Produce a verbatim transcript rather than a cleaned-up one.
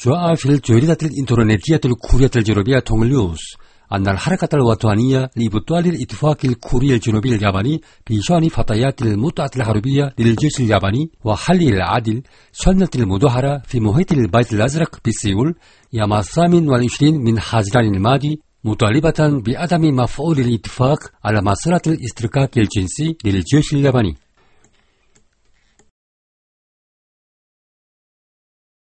جاء في الجريدة الإنترنتية الكورية الجنوبية تونغ نيوز أن الحركة الوطنية لإبطال الاتفاق الكوري الجنوبي الياباني بشأن فتيات المتعة الحربية للجيش الياباني وحل العدل سنت المظاهرة في محيط البيت الأزرق بسيول يوم الثامن والعشرين من حزيران الماضي مطالبة بعدم مفعول الاتفاق على مسألة الاسترقاق الجنسي للجيش الياباني.